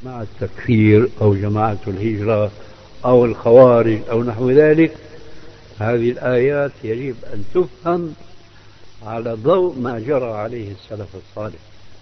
مع التكفير أو جماعة الهجرة أو الخوارج أو نحو ذلك. هذه الآيات يجب أن تفهم على ضوء ما جرى عليه السلف الصالح.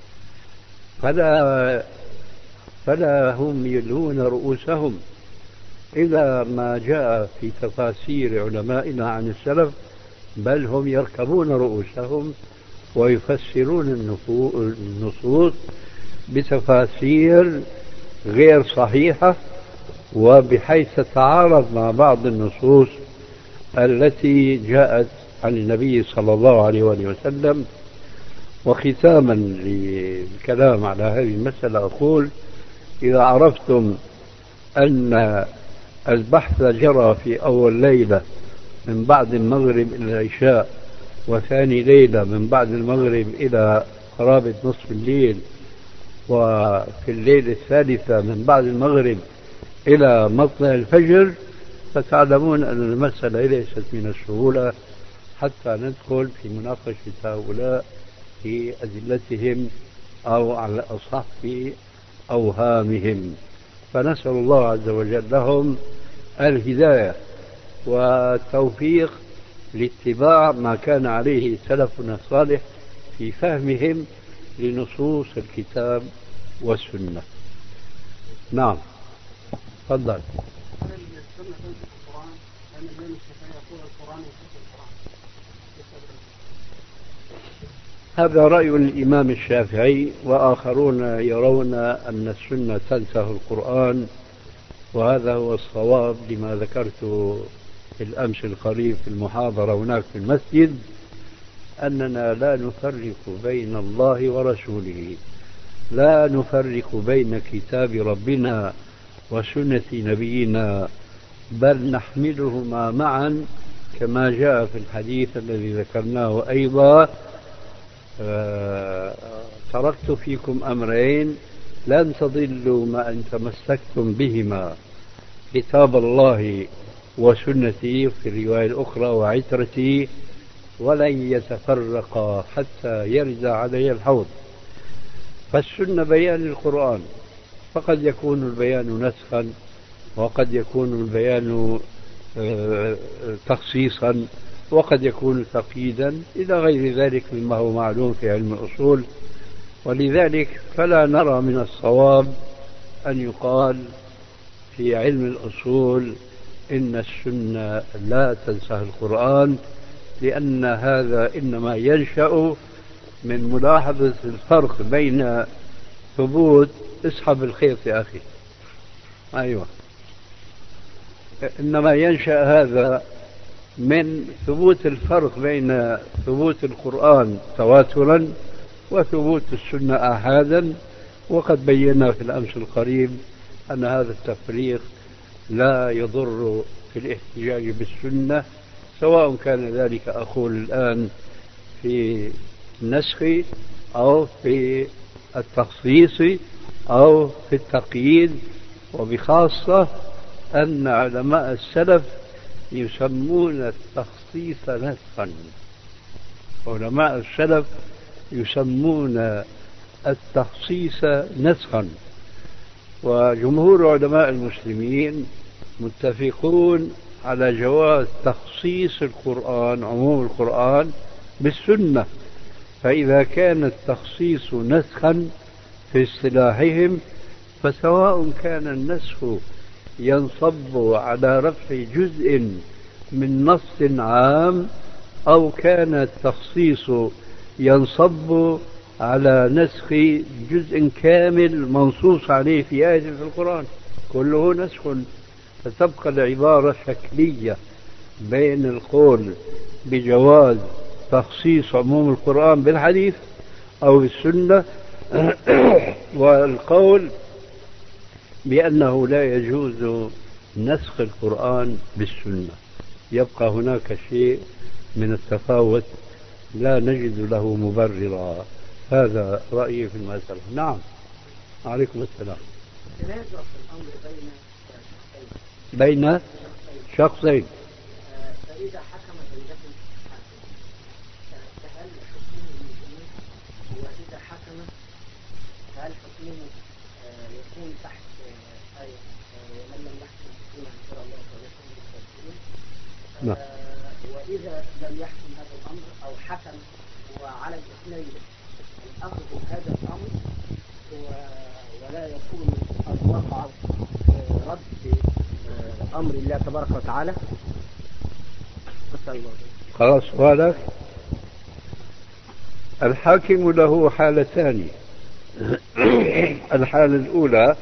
فلا هم يلوون رؤوسهم إذا ما جاء في تفاسير علمائنا عن السلف، بل هم يركبون رؤوسهم ويفسرون النصوص بتفاسير غير صحيحة، وبحيث تتعارض مع بعض النصوص التي جاءت عن النبي صلى الله عليه وآله وسلم. وختاما للكلام على هذه المسألة أقول: إذا عرفتم أن البحث جرى في أول ليلة من بعد المغرب إلى العشاء، وثاني ليلة من بعد المغرب إلى قرابة نصف الليل، وفي الليلة الثالثة من بعد المغرب إلى مطلع الفجر، فتعلمون أن المسألة ليست من السهولة حتى ندخل في مناقشة هؤلاء في أدلتهم أو على الأصح في أوهامهم. فنسأل الله عز وجل لهم الهداية والتوفيق لاتباع ما كان عليه سلفنا الصالح في فهمهم لنصوص الكتاب والسنة. نعم، تفضل. هذا رأي الإمام الشافعي، وآخرون يرون أن السنة تنسخ القرآن، وهذا هو الصواب لما ذكرت في الأمس القريب في المحاضرة هناك في المسجد، أننا لا نفرق بين الله ورسوله، لا نفرق بين كتاب ربنا وسنة نبينا، بل نحملهما معا كما جاء في الحديث الذي ذكرناه أيضا: تركت فيكم أمرين لن تضلوا ما أن تمسكتم بهما، كتاب الله وسنتي، في الرواية الأخرى وعترتي، ولن يتفرقا حتى يرد علي الحوض. فالسنة بيان القرآن، فقد يكون البيان نسخا، وقد يكون البيان تخصيصا، وقد يكون تقييدا، إلى غير ذلك مما هو معلوم في علم الأصول. ولذلك فلا نرى من الصواب أن يقال في علم الأصول إن السنة لا تنسخ القرآن، لأن هذا إنما ينشأ من ملاحظة الفرق بين ثبوت، اسحب الخيط يا أخي، أيوة، إنما ينشأ هذا من ثبوت الفرق بين ثبوت القرآن تواترا وثبوت السنة آحادا. وقد بينا في الأمس القريب أن هذا التفريق لا يضر في الاحتجاج بالسنة، سواء كان ذلك أقول الآن في النسخ أو في التخصيص أو في التقييد. وبخاصة أن علماء السلف يسمون التخصيص نسخا، علماء السلف يسمون التخصيص نسخا، وجمهور علماء المسلمين متفقون على جواز تخصيص القرآن، عموم القرآن، بالسنة. فإذا كان التخصيص نسخا في اصطلاحهم، فسواء كان النسخ ينصب على رفع جزء من نص عام، أو كان التخصيص ينصب على نسخ جزء كامل منصوص عليه في آية في القرآن، كله نسخ. فتبقى العبارة شكلية بين القول بجواز تخصيص عموم القرآن بالحديث أو بالسنة والقول بأنه لا يجوز نسخ القرآن بالسنة. يبقى هناك شيء من التفاوت لا نجد له مبررا. هذا رأيي في المسألة. نعم، عليكم السلام. بين شخصين، فإذا حكم بينهم فهل حكمه وإذا حكم هل حكمه يكون تحت آية ومن لم يحكم بما أنزل الله فليحكم بالكافرين. نعم. وإذا لم يحكم هذا الأمر أو حكم وعلى الاثنين الأخذ بهذا الأمر ولا يكون قد وقع رد أمر الله تبارك وتعالى. خلاص سؤالك. الحاكم له حالتان. الحالة الأولى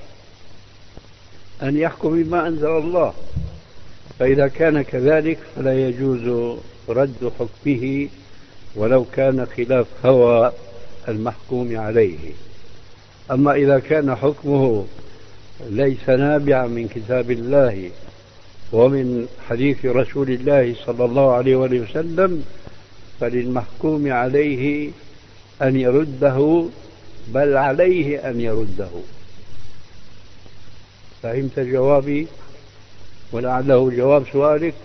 أن يحكم بما أنزل الله، فإذا كان كذلك فلا يجوز رد حكمه ولو كان خلاف هوى المحكوم عليه. أما إذا كان حكمه ليس نابعا من كتاب الله ومن حديث رسول الله صلى الله عليه وسلم فللمحكوم عليه أن يرده، بل عليه أن يرده. فهمت جوابي ولعله جواب سؤالك؟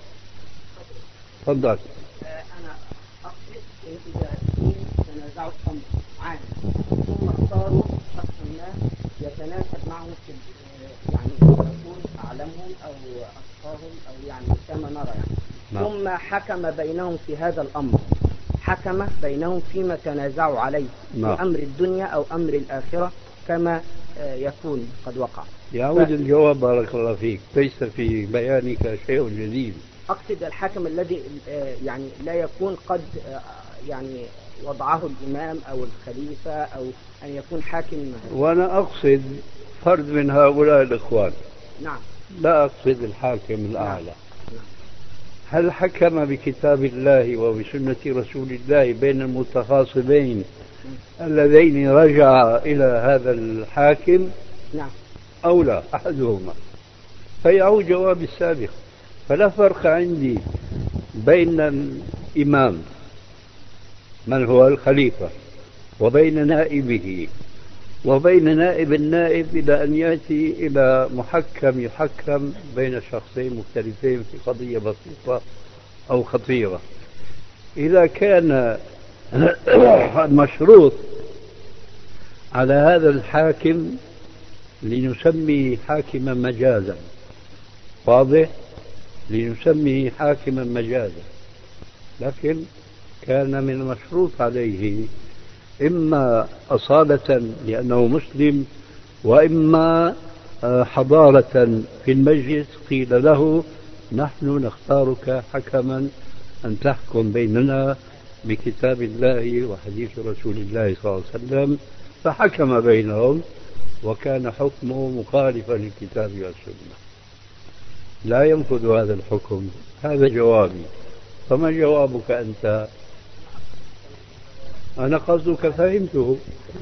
تفضل. أنا أقصد إذا تنازعوا الأمر عام ثم اختاروا شخصا ما يتناسب معهم في يعني يكون أعلمهم أو أصفاهم أو يعني كما نرى يعني. ثم حكم بينهم في هذا الأمر، حكم بينهم فيما تنازعوا عليه في أمر الدنيا أو أمر الآخرة كما يكون قد وقع. يعود الجواب بارك الله فيك، ليس في بيانك شيء جديد. أقصد الحكم الذي يعني لا يكون قد يعني وضعه الإمام أو الخليفة أو أن يكون حاكم. وأنا أقصد فرد من هؤلاء الإخوان. نعم. لا أقصد الحاكم الأعلى. نعم. هل حكم بكتاب الله وبسنة رسول الله بين المتخاصمين اللذين رجع إلى هذا الحاكم؟ نعم. أو لا أحدهما؟ فيعود جواب السابق. فلا فرق عندي بين الإمام من هو الخليفة وبين نائبه وبين نائب النائب إلى أن يأتي إلى محكم يحكم بين شخصين مختلفين في قضية بسيطة أو خطيرة. إذا كان المشروط على هذا الحاكم لنسميه حاكما مجازا، واضح؟ لنسميه حاكما مجازا، لكن كان من المشروط عليه إما أصالة لأنه مسلم وإما حضارة في المجلس قيل له نحن نختارك حكما أن تحكم بيننا بكتاب الله وحديث رسول الله صلى الله عليه وسلم، فحكم بينهم وكان حكمه مخالفا للكتاب والسنة. لا ينفذ هذا الحكم. هذا جوابي. فما جوابك أنت؟ أنا قصدك فهمته.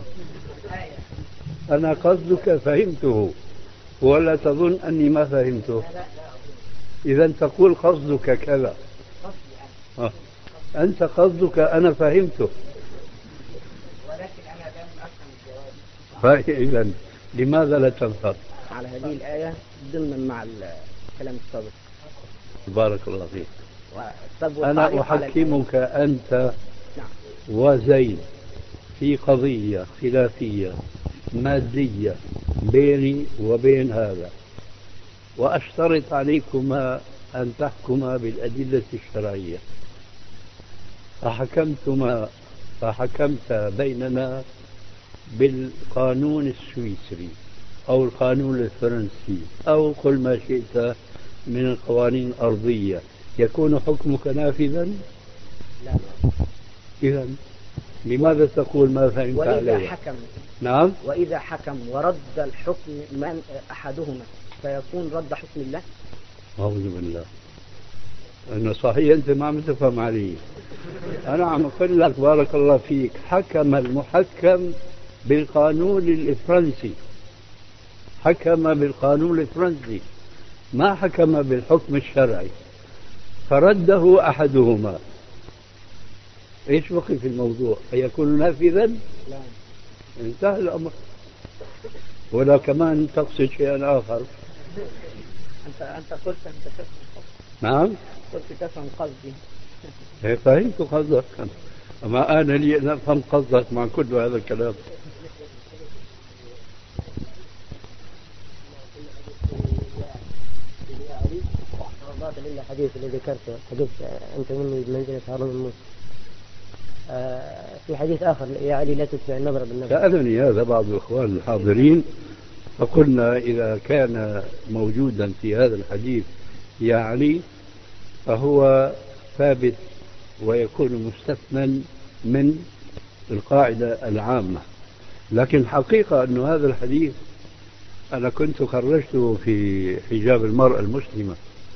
أنا قصدك فهمته ولا تظن أني ما فهمته؟ إذا تقول قصدك كذا. أنت قصدك أنا فهمته، ولكن أنا لم أفهم الجواب. فإذا لماذا لا تنفذ على هذه الآية ضمنا مع الكلام السابق؟ بارك الله فيك. أنا أحكمك أنت وزيد في قضية خلافية مادية بيني وبين هذا، وأشترط عليكما أن تحكما بالأدلة الشرعية، فحكمت بيننا بالقانون السويسري أو القانون الفرنسي أو قل ما شئت من القوانين الأرضية، يكون حكمك نافذا؟ لا. إذا لماذا تقول ما فهمت وإذا عليه؟ حكم. نعم. وإذا حكم ورد الحكم من أحدهما فيكون رد حكم الله؟ أعوذ بالله. أنا صحيح أنت ما عم تفهم علي. أنا عم أقول لك بارك الله فيك، حكم المحكم بالقانون الفرنسي، حكم بالقانون الفرنسي، ما حكم بالحكم الشرعي، فرده أحدهما. إيش بقي في الموضوع؟ أيكون نافذا؟ لا. انتهى الأمر. ولا كمان تقصد شيئا آخر؟ أنت قلت أنت تفهم. نعم. قلت تفهم قصدي. فهمت قصدك، أما أنا لي أن أفهم قصدك مع كل هذا الكلام. مقابل إلا حديث اللي ذكرته، حديث أنت مني بمنزلة هارون الموسى. في حديث آخر يا علي لا تتبع النظر بالنظر. سألني هذا بعض الإخوان الحاضرين فقلنا إذا كان موجودا في هذا الحديث يا علي فهو ثابت ويكون مستثنى من القاعدة العامة، لكن الحقيقة أن هذا الحديث أنا كنت خرجته في حجاب المرأة المسلمة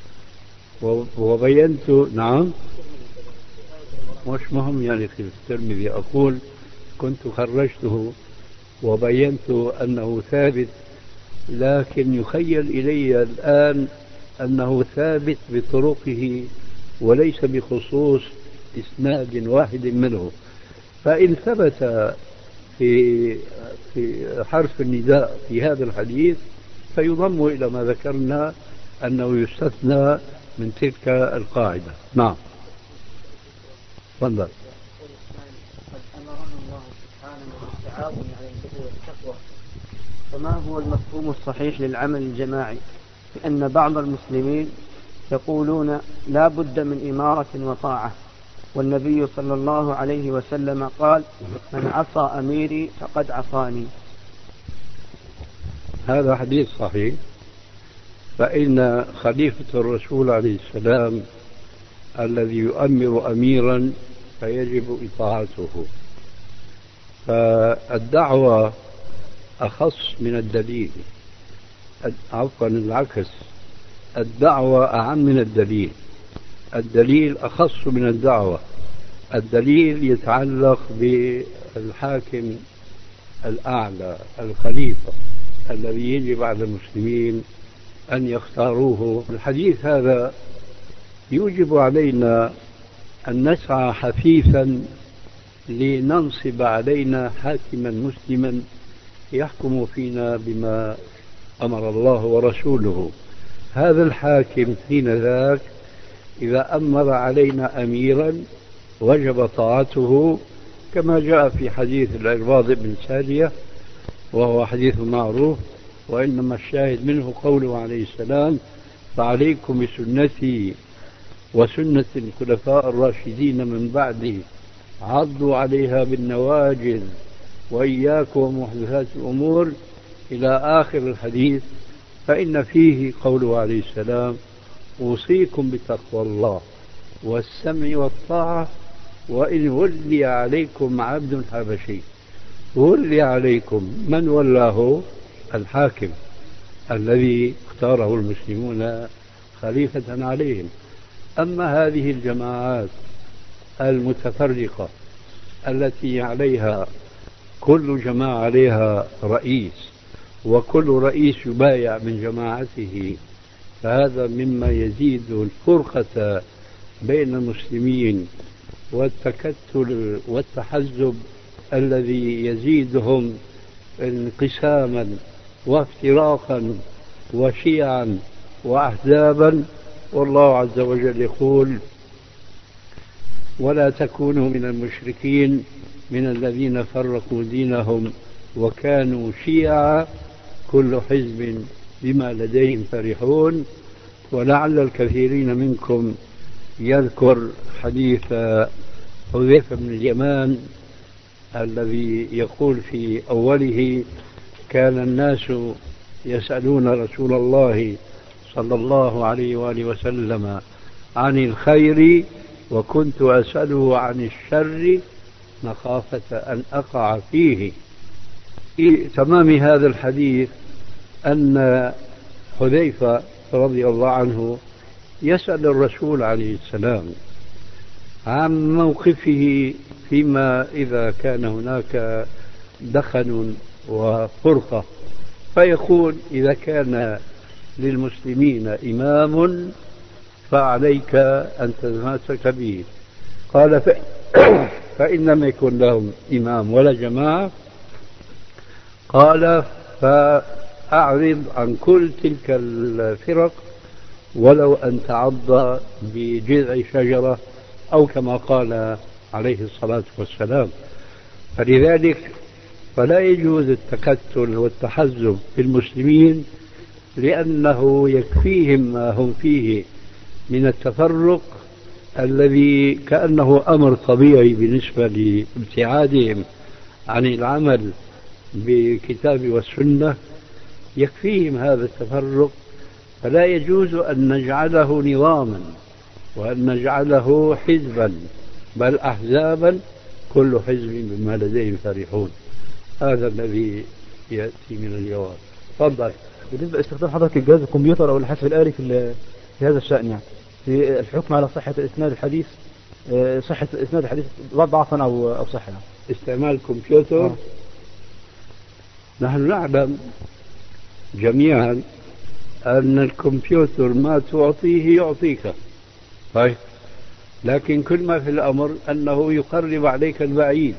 وبينت. نعم مش مهم يعني في الترمذي، أقول كنت خرجته وبينت أنه ثابت، لكن يخيل إلي الآن أنه ثابت بطرقه وليس بخصوص إسناد واحد منه. فإن ثبت في حرف النداء في هذا الحديث فيضم إلى ما ذكرنا أنه يستثنى من تلك القاعدة. نعم تفضل. قد أمرنا الله سبحانه بالتعاون على البر والتقوى، فما هو المفهوم الصحيح للعمل الجماعي؟ لأن بعض المسلمين يقولون لا بد من إمارة وطاعة، والنبي صلى الله عليه وسلم قال من عصى أميري فقد عصاني. هذا حديث صحيح، فإن خليفة الرسول عليه السلام الذي يؤمر أميرا فيجب إطاعته، فالدعوة أخص من الدليل، عفوا العكس، الدعوة أعم من الدليل، الدليل أخص من الدعوة. الدليل يتعلق بالحاكم الأعلى الخليفة الذي يجب على المسلمين أن يختاروه. الحديث هذا يوجب علينا أن نسعى حثيثا لننصب علينا حاكما مسلما يحكم فينا بما أمر الله ورسوله. هذا الحاكم حين ذاك إذا أمر علينا أميرا وجب طاعته، كما جاء في حديث العرباض بن سارية وهو حديث معروف، وإنما الشاهد منه قوله عليه السلام فعليكم بسنتي وسنة الخلفاء الراشدين من بعدي عضوا عليها بالنواجذ وإياكم ومحدثات الأمور إلى آخر الحديث. فإن فيه قوله عليه السلام أوصيكم بتقوى الله والسمع والطاعة وإن ولي عليكم عبد حبشي. ولي عليكم، من ولاه؟ الحاكم الذي اختاره المسلمون خليفة عليهم. أما هذه الجماعات المتفرقة التي عليها كل جماعة عليها رئيس وكل رئيس يبايع من جماعته، فهذا مما يزيد الفرقة بين المسلمين والتكتل والتحزب الذي يزيدهم انقساما وافتراقا وشيعا وأحزابا. والله عز وجل يقول ولا تكونوا من المشركين من الذين فرقوا دينهم وكانوا شيعا كل حزب بما لديهم فرحون. ولعل الكثيرين منكم يذكر حديث حذيفة بن اليمان الذي يقول في أوله كان الناس يسألون رسول الله صلى الله عليه وآله وسلم عن الخير وكنت أسأله عن الشر مخافة أن أقع فيه. في تمام هذا الحديث أن حذيفة رضي الله عنه يسأل الرسول عليه السلام عن موقفه فيما إذا كان هناك دخن وفرقة، فيقول إذا كان للمسلمين إمام فعليك أن تتمسك به. قال فإن لم يكن لهم إمام ولا جماعة قال فأعرض عن كل تلك الفرق ولو أن تعض بجذع شجرة أو كما قال عليه الصلاة والسلام. فلذلك فلا يجوز التكتل والتحزب بالمسلمين، لأنه يكفيهم ما هم فيه من التفرق الذي كأنه أمر طبيعي بالنسبة لابتعادهم عن العمل بالكتاب والسنة، يكفيهم هذا التفرق. فلا يجوز أن نجعله نظاما وأن نجعله حزبا، بل أحزابا كل حزب بما لديهم فرحون. هذا الذي يأتي من الجواب. تفضل. بالنسبة لاستخدام حضرتك الجهاز الكمبيوتر أو الحاسب الآلي في هذا الشأن، يعني في الحكم على صحة إسناد الحديث، صحة إسناد الحديث ضعفا أو صحة، استعمال الكمبيوتر. نحن نعلم جميعا أن الكمبيوتر ما تعطيه يعطيك، طيب، لكن كل ما في الأمر أنه يقرب عليك البعيد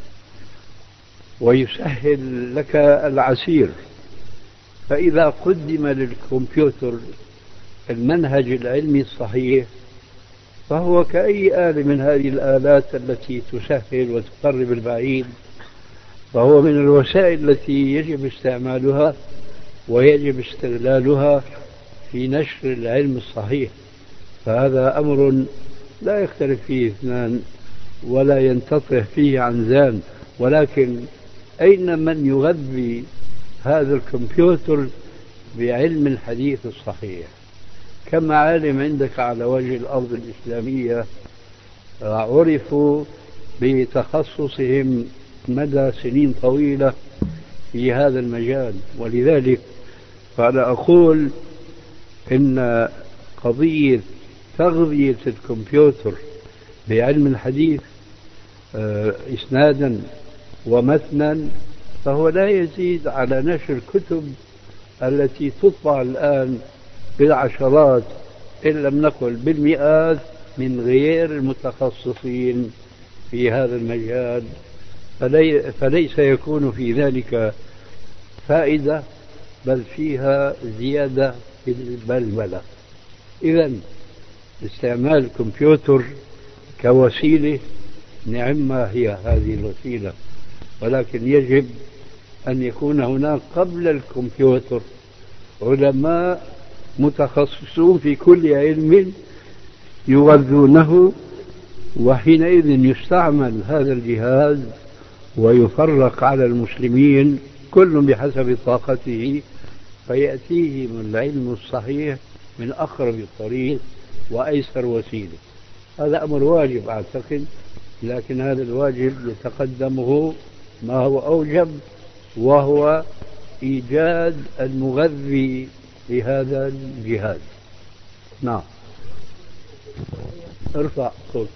ويسهل لك العسير. فإذا قدم للكمبيوتر المنهج العلمي الصحيح فهو كأي آلة من هذه الآلات التي تسهل وتقرب البعيد، فهو من الوسائل التي يجب استعمالها ويجب استغلالها في نشر العلم الصحيح. فهذا أمر لا يختلف فيه اثنان ولا ينتطه فيه عنزان، ولكن أين من يغذي هذا الكمبيوتر بعلم الحديث الصحيح؟ كم عالم عندك على وجه الأرض الإسلامية عرفوا بتخصصهم مدى سنين طويلة في هذا المجال. ولذلك فأنا أقول إن قضية تغذية الكمبيوتر بعلم الحديث إسنادا ومتنا فهو لا يزيد على نشر الكتب التي تطبع الآن بالعشرات إن لم نقل بالمئات من غير المتخصصين في هذا المجال، فليس يكون في ذلك فائدة بل فيها زيادة في البلبلة. إذن استعمال الكمبيوتر كوسيلة نعم ما هي هذه الوسيلة، ولكن يجب أن يكون هناك قبل الكمبيوتر علماء متخصصون في كل علم يغذونه، وحينئذ يستعمل هذا الجهاز ويفرق على المسلمين كل بحسب طاقته، فيأتيهم العلم الصحيح من أقرب الطريق وأيسر وسيلة. هذا أمر واجب أعتقد، لكن هذا الواجب يتقدمه ما هو أوجب، وهو إيجاد المغذي لهذا الجهاز. نعم. ارفع صوت.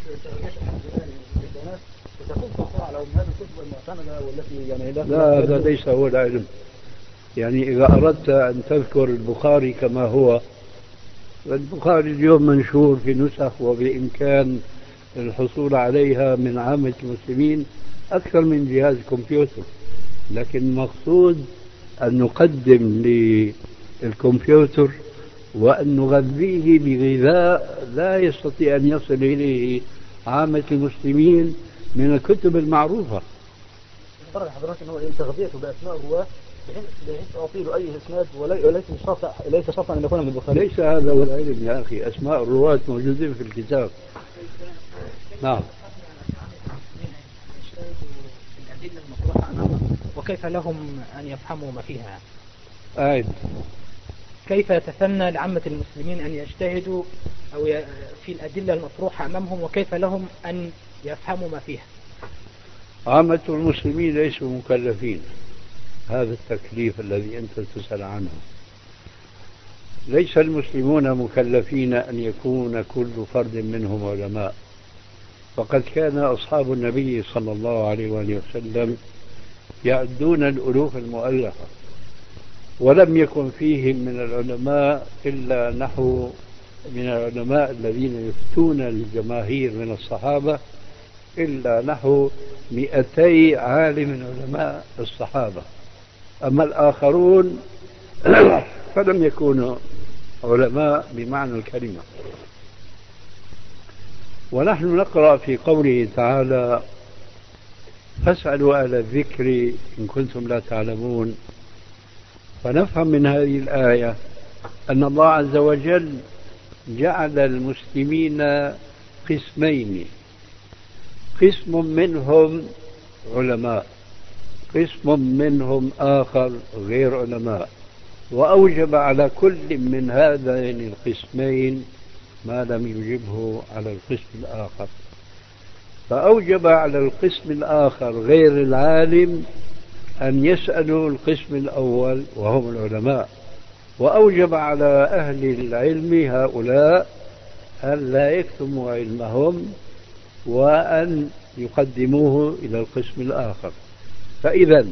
لا، هذا ليس هو العلم. يعني إذا أردت أن تذكر البخاري كما هو، البخاري اليوم منشور في نسخ وبإمكان الحصول عليها من عامة المسلمين أكثر من جهاز كمبيوتر، لكن المقصود أن نقدم للكمبيوتر وأن نغذيه بغذاء لا يستطيع أن يصل إليه عامة المسلمين من الكتب المعروفة. فرق حضرتك أنه تغذيته بأسماء الرواة بحيث أعطي له أي إسناد وليس شرطا أن يكون من البخاري. ليس هذا هو العلم يا أخي، أسماء الرواة موجودين في الكتاب. نعم. وكيف لهم أن يفهموا ما فيها؟ كيف يتثنى لعامة المسلمين أن يجتهدوا أو في الأدلة المطروحة أمامهم، وكيف لهم أن يفهموا ما فيها؟ عامة المسلمين ليسوا مكلفين هذا التكليف الذي أنت تسأل عنه. ليس المسلمون مكلفين أن يكون كل فرد منهم علماء، فقد كان أصحاب النبي صلى الله عليه وآله وسلم يعدون الألوف المؤلفة، ولم يكن فيهم من العلماء إلا نحو من العلماء الذين يفتون الجماهير من الصحابة إلا نحو 200 عالم من علماء الصحابة. أما الآخرون فلم يكونوا علماء بمعنى الكلمة. ونحن نقرأ في قوله تعالى: فاسألوا أهل الذكر إن كنتم لا تعلمون. فنفهم من هذه الآية أن الله عز وجل جعل المسلمين قسمين، قسم منهم علماء، قسم منهم آخر غير علماء، وأوجب على كل من هذين القسمين ما لم يجبه على القسم الآخر. فأوجب على القسم الآخر غير العالم أن يسألوا القسم الأول وهم العلماء، وأوجب على أهل العلم هؤلاء أن لا يكتموا علمهم وأن يقدموه إلى القسم الآخر. فإذا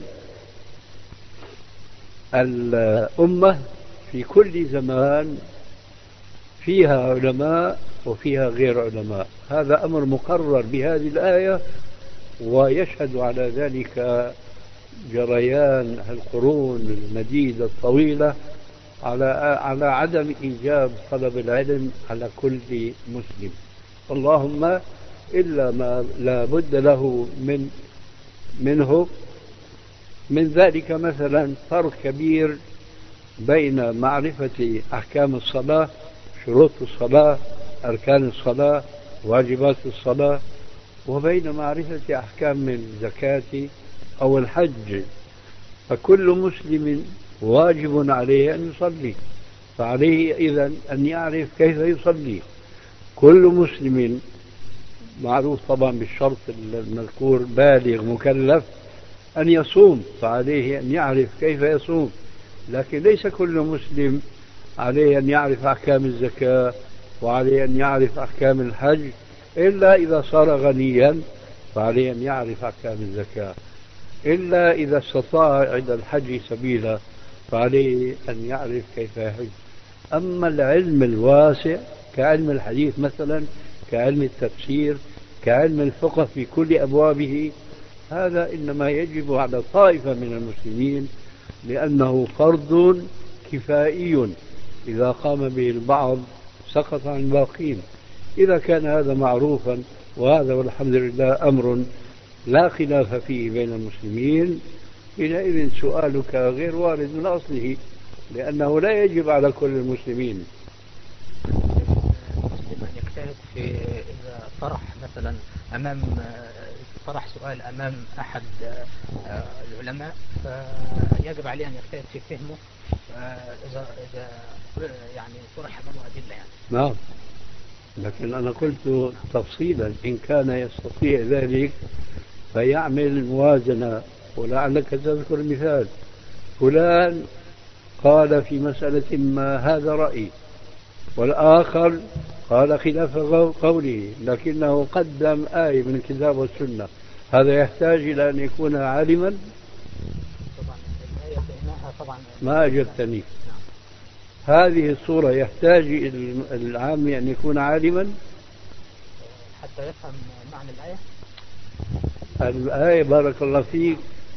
الأمة في كل زمان فيها علماء وفيها غير علماء، هذا أمر مقرر بهذه الآية، ويشهد على ذلك جريان القرون المديدة الطويلة على عدم إيجاب طلب العلم على كل مسلم، اللهم إلا ما لا بد له منه. من ذلك مثلا فرق كبير بين معرفة أحكام الصلاة، شروط الصلاة، أركان الصلاة، واجبات الصلاة، وبين معرفة أحكام الزكاة أو الحج. فكل مسلم واجب عليه أن يصلي، فعليه إذن أن يعرف كيف يصلي. كل مسلم معروف طبعا بالشرط المذكور بالغ مكلف أن يصوم، فعليه أن يعرف كيف يصوم. لكن ليس كل مسلم عليه أن يعرف أحكام الزكاة وعليه أن يعرف أحكام الحج، إلا إذا صار غنيا فعليه أن يعرف أحكام الزكاة، إلا إذا استطاع عند الحج سبيلا فعليه أن يعرف كيف يحج. أما العلم الواسع كعلم الحديث مثلا، كعلم التفسير، كعلم الفقه في كل أبوابه، هذا إنما يجب على طائفة من المسلمين، لأنه فرض كفائي، إذا قام به البعض سقط عن الباقين. إذا كان هذا معروفا، وهذا والحمد لله أمر لا خلاف فيه بين المسلمين، حينئذ سؤالك غير وارد من أصله، لأنه لا يجب على كل المسلمين. المسلم أن يجتهد في إذا طرح مثلا طرح سؤال أمام أحد العلماء، فيجب عليه أن يجتهد في فهمه إذا يعني طرح أمامه أدلة يعني. نعم، لكن أنا قلت تفصيلا إن كان يستطيع ذلك فيعمل موازنة. ولعلك تذكر مثال، فلان قال في مسألة ما هذا رأيي، والآخر قال خلاف قوله، لكنه قدم آية من الكتاب والسنة، هذا يحتاج إلى أن يكون عالما؟ طبعا الآية فإنها طبعا ما أجبتني. هذه الصورة يحتاج العامي أن يكون عالما حتى يفهم معنى الآية. الآية بارك الله فيك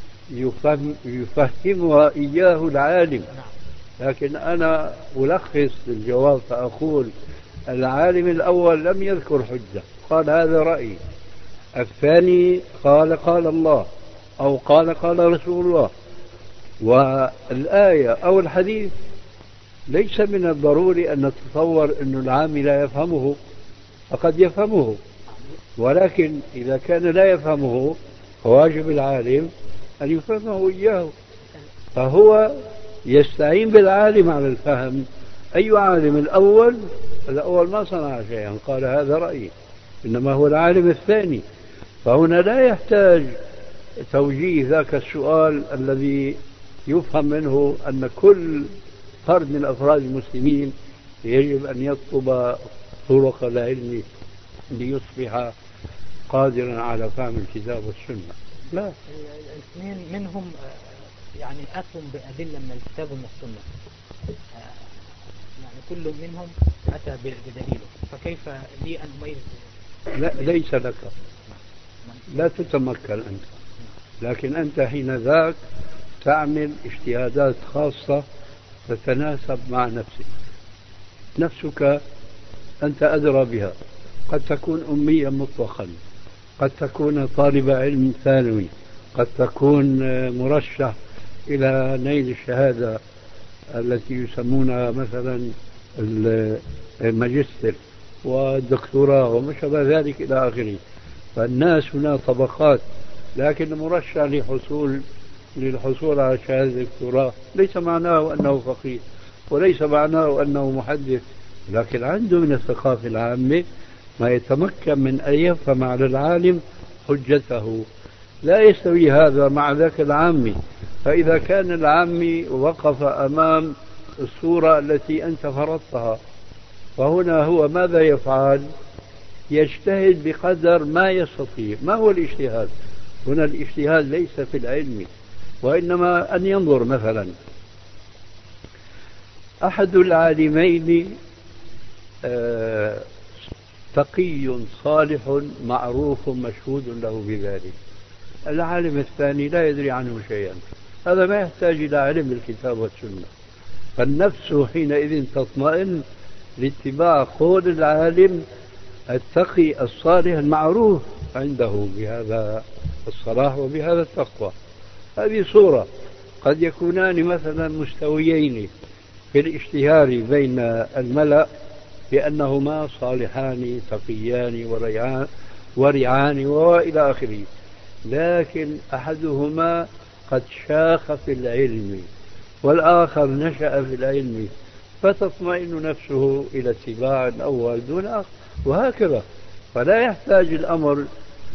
يفهمها إياه العالم، لكن أنا ألخص الجواب فأقول العالم الأول لم يذكر حجة، قال هذا رأيي. الثاني قال قال الله أو قال قال رسول الله. والآية أو الحديث ليس من الضروري أن نتصور أن العام لا يفهمه، فقد يفهمه، ولكن إذا كان لا يفهمه فواجب العالم أن يفهمه إياه، فهو يستعين بالعالم على الفهم. أي عالم؟ الأول ما صنع شيئا قال هذا رأيي، إنما هو العالم الثاني. فهنا لا يحتاج توجيه ذاك السؤال الذي يفهم منه أن كل فرد من أفراد المسلمين يجب أن يطلب طرق العلم ليصبح قادرا على فهم الكتاب والسنة. لا، الاثنين منهم يعني أتوا بأدلة من الكتاب ومن السنة، يعني كل منهم أتى بدليله، فكيف لي أن أميز؟ لا، ليس لك، لا تتمكن أنت، لكن أنت حين ذاك تعمل اجتهادات خاصة تتناسب مع نفسك. نفسك أنت أدرى بها، قد تكون أميا مطلقا، قد تكون طالب علم ثانوي، قد تكون مرشح إلى نيل الشهادة التي يسمونها مثلا الماجستير والدكتوراه وما شابه ذلك إلى آخره. فالناس هنا طبقات، لكن المرشح للحصول على شهادة الدكتوراه ليس معناه أنه فقيه وليس معناه أنه محدث، لكن عنده من الثقافة العامة ما يتمكن من أن يفهم على العالم حجته. لا يستوي هذا مع ذاك العامي. فإذا كان العامي وقف أمام الصورة التي أنت فرضتها، فهنا هو ماذا يفعل؟ يجتهد بقدر ما يستطيع. ما هو الاجتهاد؟ هنا الاجتهاد ليس في العلم، وإنما أن ينظر مثلا أحد العالمين تقي صالح معروف مشهود له بذلك، العالم الثاني لا يدري عنه شيئا، هذا ما يحتاج إلى علم الكتاب والسنة. فالنفس حينئذ تطمئن لاتباع قول العالم التقي الصالح المعروف عنده بهذا الصلاح وبهذا التقوى. هذه صورة. قد يكونان مثلا مستويين في الاشتهار بين الملأ بأنهما صالحان تقيان ورعان وإلى آخره، لكن أحدهما قد شاخ في العلم والآخر نشأ في العلم، فتطمئن نفسه إلى اتباع الأول دون آخر، وهكذا. فلا يحتاج الأمر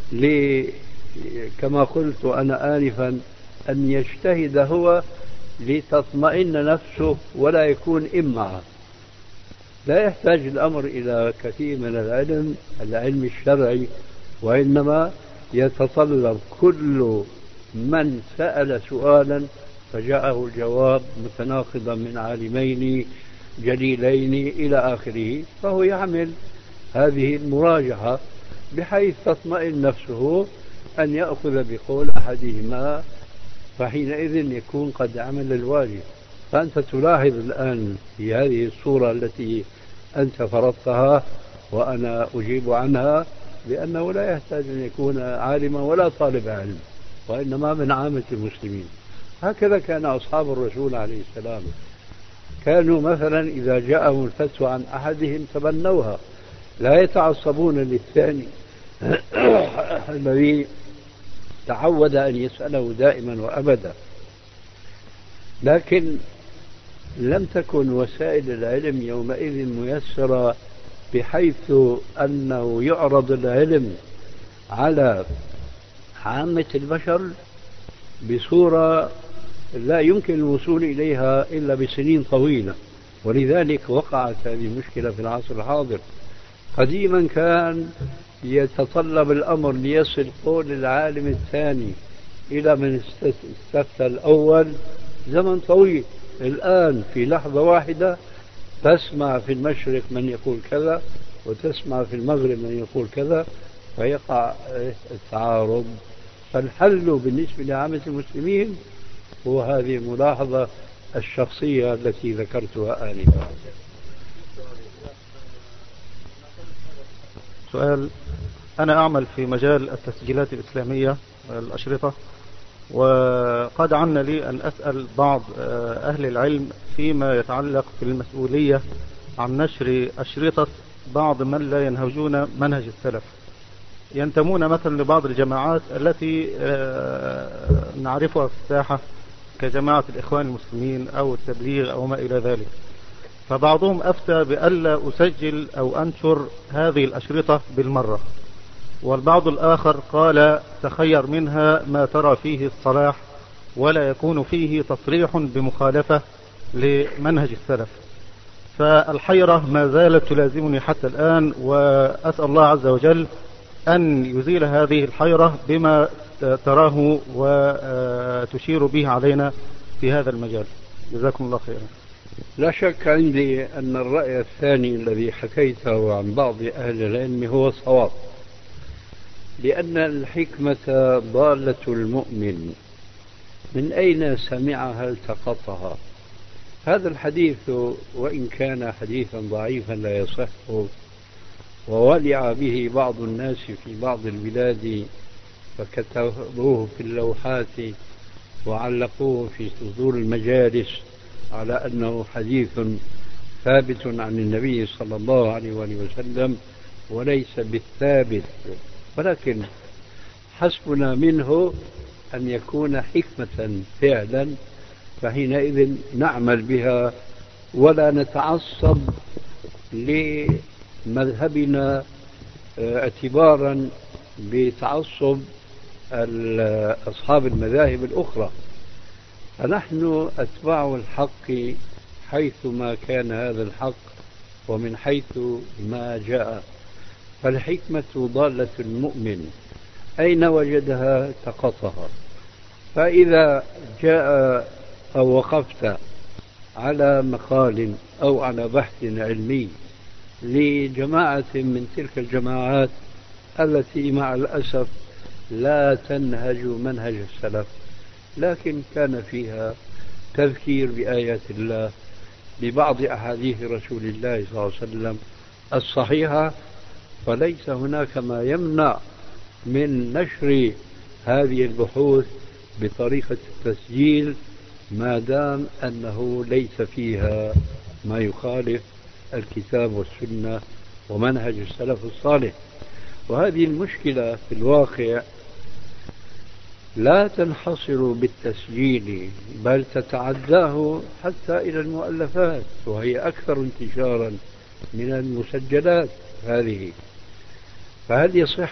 كما قلت أنا آنفا أن يجتهد هو لتطمئن نفسه ولا يكون إمعة. لا يحتاج الأمر إلى كثير من العلم الشرعي، وإنما يتطلب كل من سأل سؤالا فجاءه الجواب متناقضا من عالمين جليلين إلى آخره، فهو يعمل هذه المراجعة بحيث تطمئن نفسه أن يأخذ بقول أحدهما، فحينئذ يكون قد عمل الواجب. فأنت تلاحظ الآن في هذه الصورة التي أنت فرضتها وأنا أجيب عنها بأنه لا يحتاج أن يكون عالما ولا طالب علم، وإنما من عامة المسلمين. هكذا كان أصحاب الرسول عليه السلام، كانوا مثلا إذا جاءهم الفتوى عن أحدهم تبنوها، لا يتعصبون للثاني الذي تعود أن يسأله دائما وأبدا. لكن لم تكن وسائل العلم يومئذ ميسرة بحيث أنه يعرض العلم على عامة البشر بصورة لا يمكن الوصول إليها إلا بسنين طويلة، ولذلك وقعت هذه المشكلة في العصر الحاضر. قديما كان يتطلب الأمر ليصل قول العالم الثاني إلى من استفتى الأول زمن طويل. الآن في لحظة واحدة تسمع في المشرق من يقول كذا وتسمع في المغرب من يقول كذا، فيقع التعارض. فالحل بالنسبة لعامة المسلمين هو هذه الملاحظة الشخصية التي ذكرتها آنفا. سؤال: أنا أعمل في مجال التسجيلات الإسلامية الأشرطة، وقد عنا لي أن أسأل بعض أهل العلم فيما يتعلق بالمسؤولية عن نشر أشرطة بعض من لا ينهجون منهج السلف، ينتمون مثلا لبعض الجماعات التي نعرفها في الساحة كجماعة الإخوان المسلمين أو التبليغ أو ما إلى ذلك. فبعضهم أفتى بألا أسجل أو أنشر هذه الأشرطة بالمرة، والبعض الآخر قال تخير منها ما ترى فيه الصلاح ولا يكون فيه تصريح بمخالفة لمنهج السلف. فالحيرة ما زالت تلازمني حتى الآن، وأسأل الله عز وجل أن يزيل هذه الحيرة بما تراه وتشير به علينا في هذا المجال. جزاكم الله خيرا. لا شك عندي أن الرأي الثاني الذي حكيته عن بعض أهل العلم هو الصواب، لأن الحكمة ضالة المؤمن، من أين سمعها التقطها. هذا الحديث وإن كان حديثا ضعيفا لا يصح، وولع به بعض الناس في بعض البلاد فكتبوه في اللوحات وعلقوه في صدور المجالس على أنه حديث ثابت عن النبي صلى الله عليه وآله وسلم وليس بالثابت، ولكن حسبنا منه أن يكون حكمة فعلا، فحينئذ نعمل بها ولا نتعصب لمذهبنا اعتبارا بتعصب أصحاب المذاهب الأخرى. فنحن أتباع الحق حيثما كان هذا الحق ومن حيث ما جاء. فالحكمة ضالة المؤمن أين وجدها تقطها. فإذا جاء أو وقفت على مقال أو على بحث علمي لجماعة من تلك الجماعات التي مع الأسف لا تنهج منهج السلف، لكن كان فيها تذكير بآيات الله ببعض أحاديث رسول الله صلى الله عليه وسلم الصحيحة، فليس هناك ما يمنع من نشر هذه البحوث بطريقة التسجيل ما دام أنه ليس فيها ما يخالف الكتاب والسنة ومنهج السلف الصالح. وهذه المشكلة في الواقع لا تنحصر بالتسجيل بل تتعداه حتى إلى المؤلفات، وهي أكثر انتشارا من المسجلات هذه. فهل يصح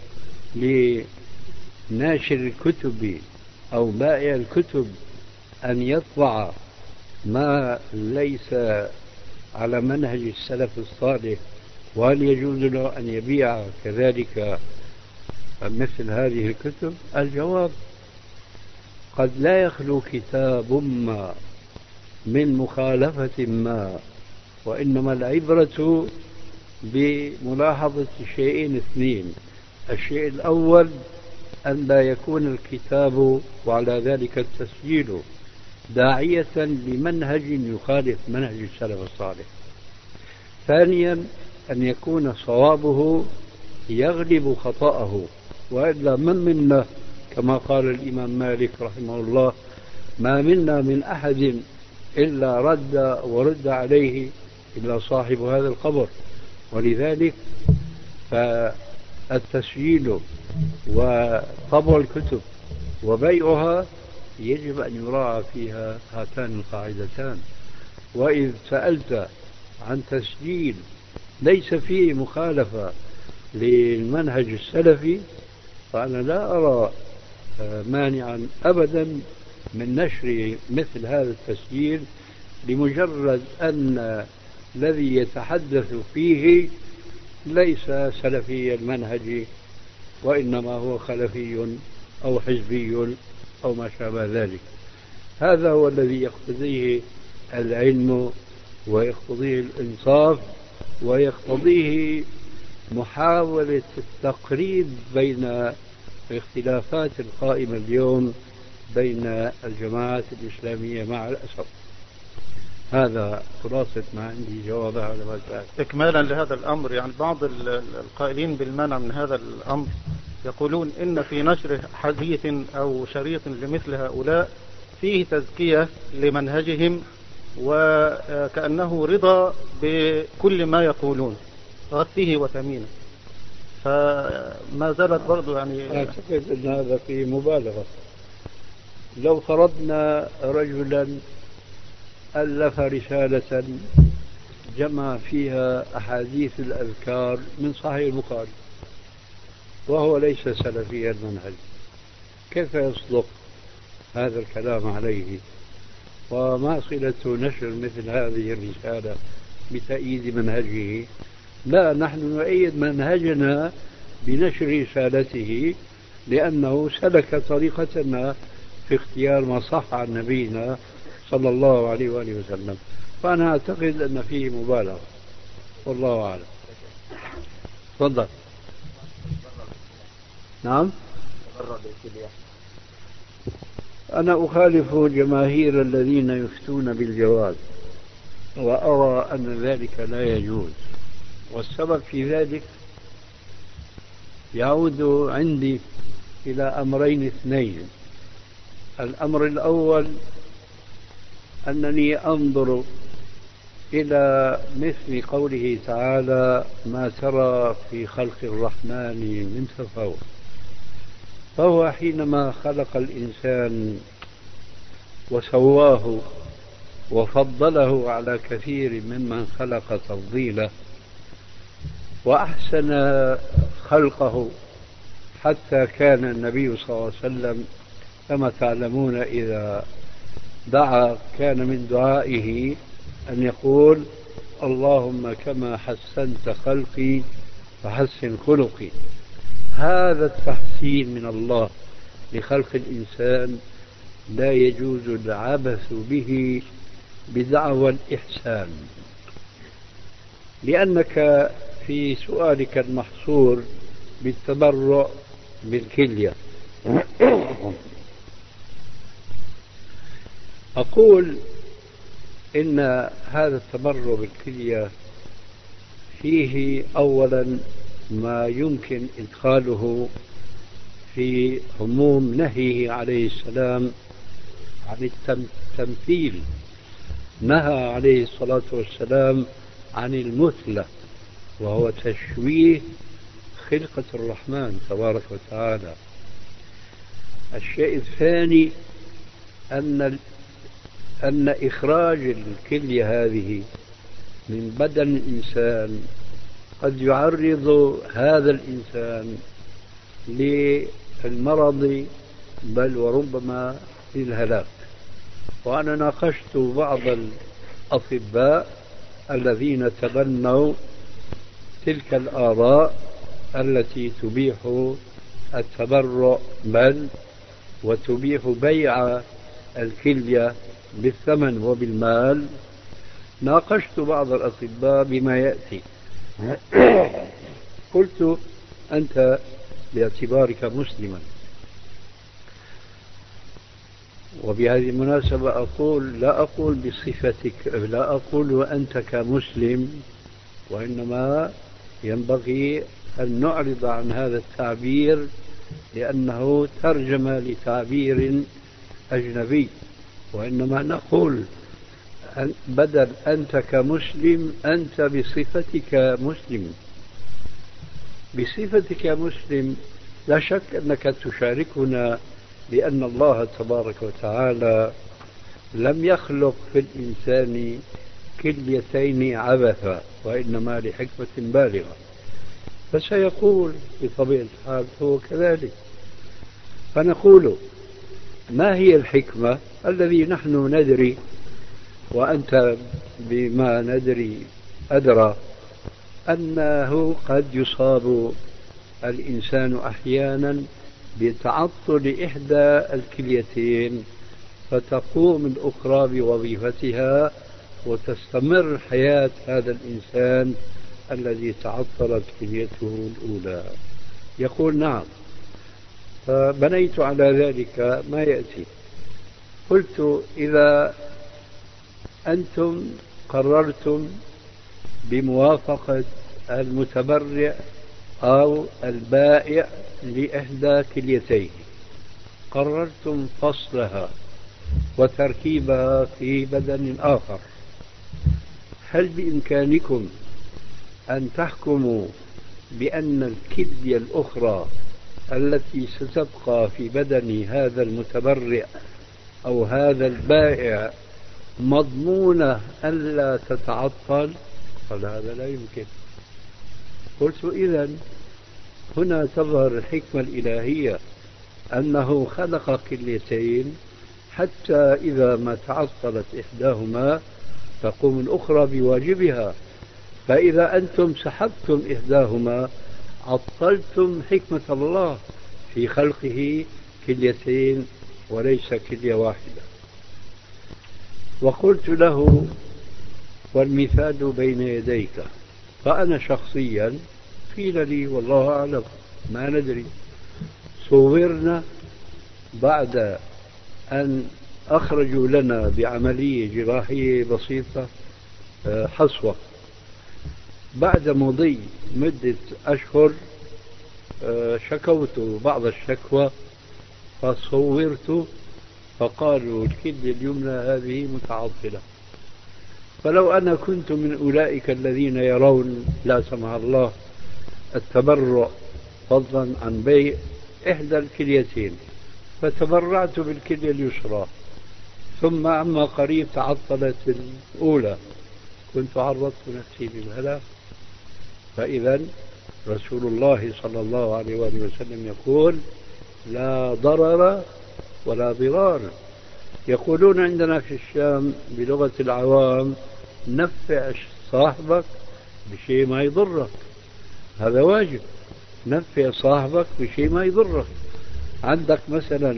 لناشر الكتب أو بائع الكتب أن يطبع ما ليس على منهج السلف الصالح؟ وهل يجوز له أن يبيع كذلك مثل هذه الكتب؟ الجواب: قد لا يخلو كتاب ما من مخالفة ما، وإنما العبرة بملاحظة شيئين اثنين. الشيء الأول أن لا يكون الكتاب وعلى ذلك التسجيل داعية لمنهج يخالف منهج السلف الصالح. ثانيا أن يكون صوابه يغلب خطأه، وإلا من منا كما قال الإمام مالك رحمه الله: ما منا من أحد إلا رد ورد عليه إلا صاحب هذا القبر. ولذلك فالتسجيل وطبع الكتب وبيعها يجب أن يراعى فيها هاتان القاعدتان. وإذ سألت عن تسجيل ليس فيه مخالفة للمنهج السلفي، فأنا لا أرى مانعا أبدا من نشر مثل هذا التسجيل، لمجرد أن الذي يتحدث فيه ليس سلفي المنهج، وإنما هو خلفي أو حزبي أو ما شابه ذلك. هذا هو الذي يقتضيه العلم ويقتضيه الإنصاف ويقتضيه محاولة التقريب بين الاختلافات القائمة اليوم بين الجماعات الإسلامية مع الأسف. هذا خلاصة ما عندي جواب على ما سأل. إكمالا لهذا الأمر، يعني بعض القائلين بالمنع من هذا الأمر يقولون إن في نشر حديث أو شريط لمثل هؤلاء فيه تزكية لمنهجهم، وكأنه رضا بكل ما يقولون، غثه وثمينه. فما زالت برضو يعني أعتقد أن هذا فيه مبالغة. لو فرضنا رجلا ألف رسالة جمع فيها أحاديث الأذكار من صحيح البخاري وهو ليس سلفي المنهج، كيف يصدق هذا الكلام عليه؟ وما صلة نشر مثل هذه الرسالة بتأييد منهجه؟ لا، نحن نؤيد منهجنا بنشر رسالته لأنه سلك طريقتنا في اختيار ما صح عن نبينا صلى الله عليه وآله وسلم. فأنا أعتقد أن فيه مبالغة، والله أعلم. تفضل. نعم، أنا أخالف جماهير الذين يفتون بالجواز، وأرى أن ذلك لا يجوز. والسبب في ذلك يعود عندي إلى أمرين اثنين. الأمر الأول أنني أنظر إلى مثل قوله تعالى ما ترى في خلق الرحمن من تفاوت. فهو حينما خلق الإنسان وسواه وفضله على كثير ممن خلق تفضيله وأحسن خلقه، حتى كان النبي صلى الله عليه وسلم كما تعلمون إذا دعا كان من دعائه أن يقول اللهم كما حسنت خلقي فحسن خلقي. هذا التحسين من الله لخلق الإنسان لا يجوز العبث به بدعوى الإحسان، لأنك في سؤالك المحصور بالتبرع بالكلية أقول إن هذا التبرع بالكلية فيه أولا ما يمكن إدخاله في هموم نهيه عليه السلام عن التمثيل. نهى عليه الصلاة والسلام عن المثلة، وهو تشويه خلقة الرحمن تبارك وتعالى. الشيء الثاني أن إخراج الكلية هذه من بدن الإنسان قد يعرض هذا الإنسان للمرض بل وربما للهلاك. وأنا ناقشت بعض الأطباء الذين تبنوا تلك الآراء التي تبيح التبرع بل وتبيح بيع الكلية بالثمن وبالمال. ناقشت بعض الأطباء بما يأتي. قلت أنت باعتبارك مسلما، وبهذه المناسبة أقول لا أقول بصفتك، لا أقول وأنت كمسلم، وإنما ينبغي أن نعرض عن هذا التعبير لأنه ترجمة لتعبير أجنبي، وإنما نقول بدل أنت كمسلم أنت بصفتك مسلم. بصفتك مسلم لا شك أنك تشاركنا بأن الله تبارك وتعالى لم يخلق في الإنسان كليتين عبثا، وإنما لحكمة بالغة. فسيقول بطبيعة الحال هو كذلك. فنقول ما هي الحكمة الذي نحن ندري وأنت بما ندري أدرى أنه قد يصاب الإنسان أحيانا بتعطل إحدى الكليتين فتقوم الأخرى بوظيفتها وتستمر حياة هذا الإنسان الذي تعطلت كليته الأولى. يقول نعم. فبنيت على ذلك ما يأتي. قلت إذا أنتم قررتم بموافقة المتبرع أو البائع لإحدى كليتيه، قررتم فصلها وتركيبها في بدن آخر، هل بإمكانكم أن تحكموا بأن الكلية الأخرى التي ستبقى في بدن هذا المتبرع أو هذا البائع مضمونة ألا تتعطل؟ قال هذا لا يمكن. قلت إذن هنا تظهر الحكمة الإلهية أنه خلق كليتين حتى إذا ما تعطلت إحداهما تقوم الأخرى بواجبها، فإذا أنتم سحبتم إحداهما عطلتم حكمة الله في خلقه كليتين وليس كلية واحدة. وقلت له والمثال بين يديك. فأنا شخصيا قيل لي والله أعلم ما ندري، صورنا بعد أن أخرجوا لنا بعملية جراحية بسيطة حصوة، بعد مضي مدة أشهر شكوت بعض الشكوى فصورت فقالوا الكلية اليمنى هذه متعطلة. فلو أنا كنت من أولئك الذين يرون لا سمح الله التبرع فضلا عن بيع إحدى الكليتين فتبرعت بالكلية اليسرى، ثم عما قريب تعطلت الأولى، كنت عرضت نفسي للهلاك. فإذا رسول الله صلى الله عليه وآله وسلم يقول لا ضرر ولا ضرار. يقولون عندنا في الشام بلغة العوام نفع صاحبك بشيء ما يضرك، هذا واجب، نفع صاحبك بشيء ما يضرك. عندك مثلا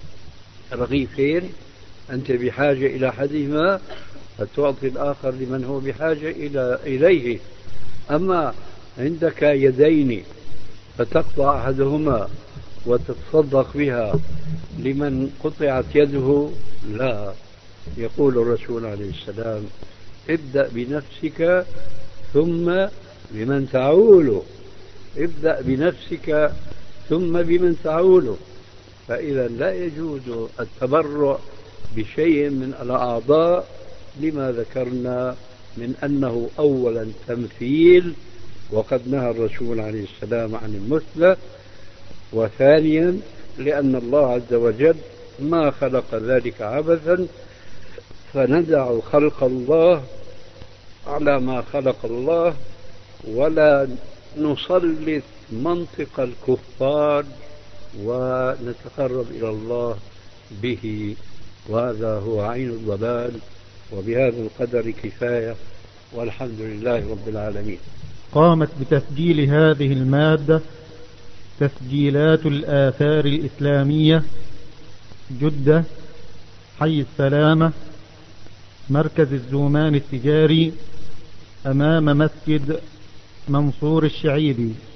رغيفين أنت بحاجة إلى أحدهما فتعطي الآخر لمن هو بحاجة إليه. أما عندك يدين فتقطع أحدهما وتتصدق بها لمن قطعت يده، لا. يقول الرسول عليه السلام ابدأ بنفسك ثم بمن تعول، ابدأ بنفسك ثم بمن تعول. فإذا لا يجوز التبرع بشيء من الأعضاء لما ذكرنا من أنه أولا تمثيل، وقد نهى الرسول عليه السلام عن المثلى، وثانيا لأن الله عز وجل ما خلق ذلك عبثا، فندع خلق الله على ما خلق الله ولا نسلط منطق الكفار ونتقرب إلى الله به، وهذا هو عين الضلال. وبهذا القدر كفاية، والحمد لله رب العالمين. قامت بتسجيل هذه المادة تسجيلات الآثار الإسلامية، جدة، حي السلامة، مركز الزومان التجاري، أمام مسجد منصور الشعيبي.